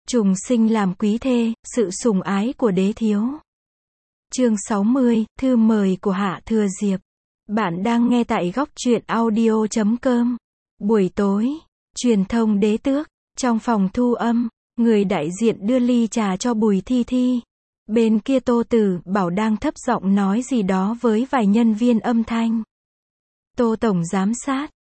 Trùng sinh làm quý thê, sự sủng ái của đế thiếu. Chương 60, thư mời của Hạ Thừa Diệp. Bạn đang nghe tại góc truyện audio.com. Buổi tối, truyền thông đế tước, trong phòng thu âm, người đại diện đưa ly trà cho Bùi Thi Thi. Bên kia Tô Tử Bảo đang thấp giọng nói gì đó với vài nhân viên âm thanh. Tô tổng giám sát,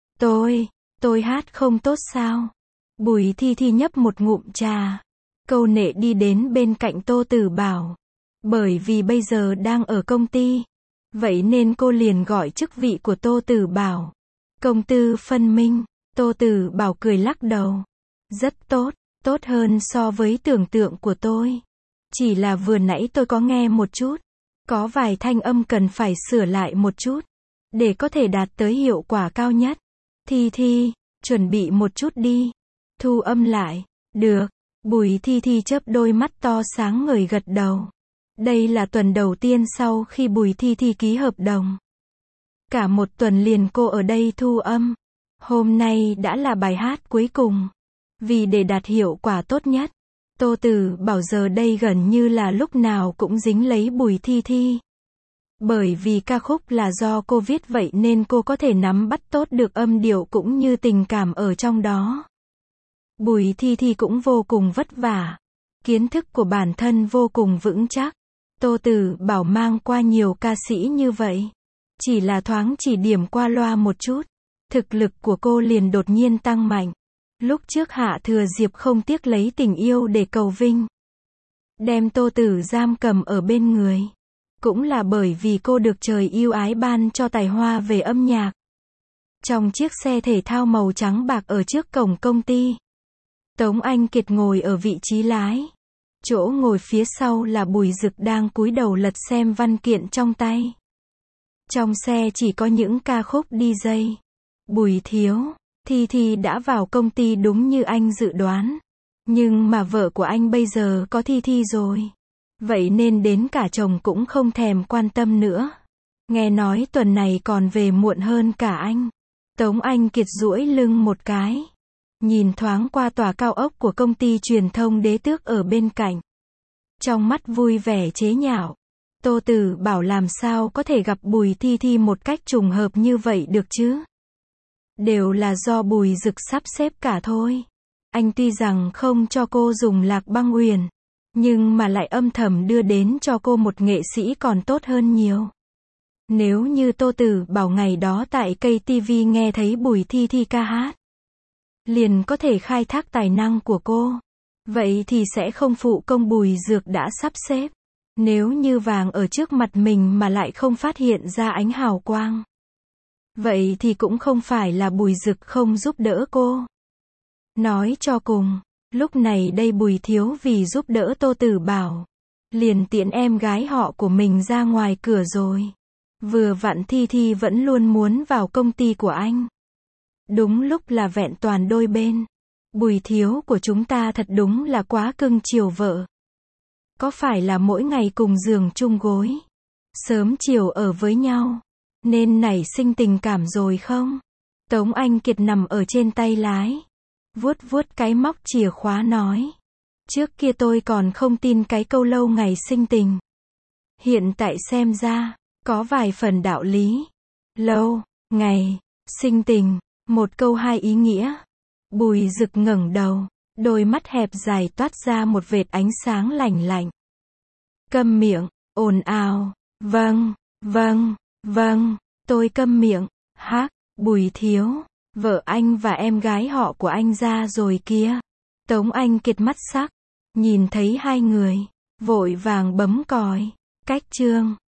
tôi hát không tốt sao? Bùi Thi Thi nhấp một ngụm trà, câu nệ đi đến bên cạnh Tô Tử Bảo. Bởi vì bây giờ đang ở công ty, vậy nên cô liền gọi chức vị của Tô Tử Bảo. Công tư phân minh. Tô Tử Bảo cười lắc đầu. Rất tốt, tốt hơn so với tưởng tượng của tôi. Chỉ là vừa nãy tôi có nghe một chút, có vài thanh âm cần phải sửa lại một chút, để có thể đạt tới hiệu quả cao nhất. Thi Thi, chuẩn bị một chút đi. Thu âm lại. Được. Bùi Thi Thi chớp đôi mắt to sáng ngời gật đầu. Đây là tuần đầu tiên sau khi Bùi Thi Thi ký hợp đồng. Cả một tuần liền cô ở đây thu âm. Hôm nay đã là bài hát cuối cùng. Vì để đạt hiệu quả tốt nhất, Tô Tử Bảo giờ đây gần như là lúc nào cũng dính lấy Bùi Thi Thi. Bởi vì ca khúc là do cô viết vậy nên cô có thể nắm bắt tốt được âm điệu cũng như tình cảm ở trong đó. Bùi Thi Thi cũng vô cùng vất vả. Kiến thức của bản thân vô cùng vững chắc. Tô Tử Bảo mang qua nhiều ca sĩ như vậy. Chỉ là thoáng chỉ điểm qua loa một chút, thực lực của cô liền đột nhiên tăng mạnh. Lúc trước Hạ Thừa Diệp không tiếc lấy tình yêu để cầu vinh, đem Tô Tử giam cầm ở bên người. Cũng là bởi vì cô được trời yêu ái ban cho tài hoa về âm nhạc. Trong chiếc xe thể thao màu trắng bạc ở trước cổng công ty, Tống Anh Kiệt ngồi ở vị trí lái. Chỗ ngồi phía sau là Bùi Dực đang cúi đầu lật xem văn kiện trong tay. Trong xe chỉ có những ca khúc DJ. Bùi thiếu, Thi Thi đã vào công ty đúng như anh dự đoán. Nhưng mà vợ của anh bây giờ có Thi Thi rồi. Vậy nên đến cả chồng cũng không thèm quan tâm nữa. Nghe nói tuần này còn về muộn hơn cả anh. Tống Anh Kiệt duỗi lưng một cái, nhìn thoáng qua tòa cao ốc của công ty truyền thông đế tước ở bên cạnh. Trong mắt vui vẻ chế nhạo. Tô Tử Bảo làm sao có thể gặp Bùi Thi Thi một cách trùng hợp như vậy được chứ? Đều là do Bùi Dực sắp xếp cả thôi. Anh tuy rằng không cho cô dùng Lạc Băng Uyển, nhưng mà lại âm thầm đưa đến cho cô một nghệ sĩ còn tốt hơn nhiều. Nếu như Tô Tử Bảo ngày đó tại cây TV nghe thấy Bùi Thi Thi ca hát, liền có thể khai thác tài năng của cô, vậy thì sẽ không phụ công Bùi Dược đã sắp xếp. Nếu như vàng ở trước mặt mình mà lại không phát hiện ra ánh hào quang, vậy thì cũng không phải là Bùi Dực không giúp đỡ cô. Nói cho cùng, lúc này đây Bùi thiếu vì giúp đỡ Tô Tử Bảo, liền tiễn em gái họ của mình ra ngoài cửa rồi. Vừa vặn Thi Thi vẫn luôn muốn vào công ty của anh. Đúng lúc là vẹn toàn đôi bên. Bùi thiếu của chúng ta thật đúng là quá cưng chiều vợ. Có phải là mỗi ngày cùng giường chung gối, sớm chiều ở với nhau, nên nảy sinh tình cảm rồi không? Tống Anh Kiệt nằm ở trên tay lái, vuốt vuốt cái móc chìa khóa nói. Trước kia tôi còn không tin cái câu lâu ngày sinh tình. Hiện tại xem ra, có vài phần đạo lý. Lâu, ngày, sinh tình, một câu hai ý nghĩa. Bùi Dực ngẩng đầu, đôi mắt hẹp dài toát ra một vệt ánh sáng lạnh lạnh. Câm miệng, ồn ào. Vâng, tôi câm miệng. Hắc, Bùi thiếu, vợ anh và em gái họ của anh ra rồi kia. Tống Anh Kiệt mắt sắc, nhìn thấy hai người, vội vàng bấm còi. Cách chương.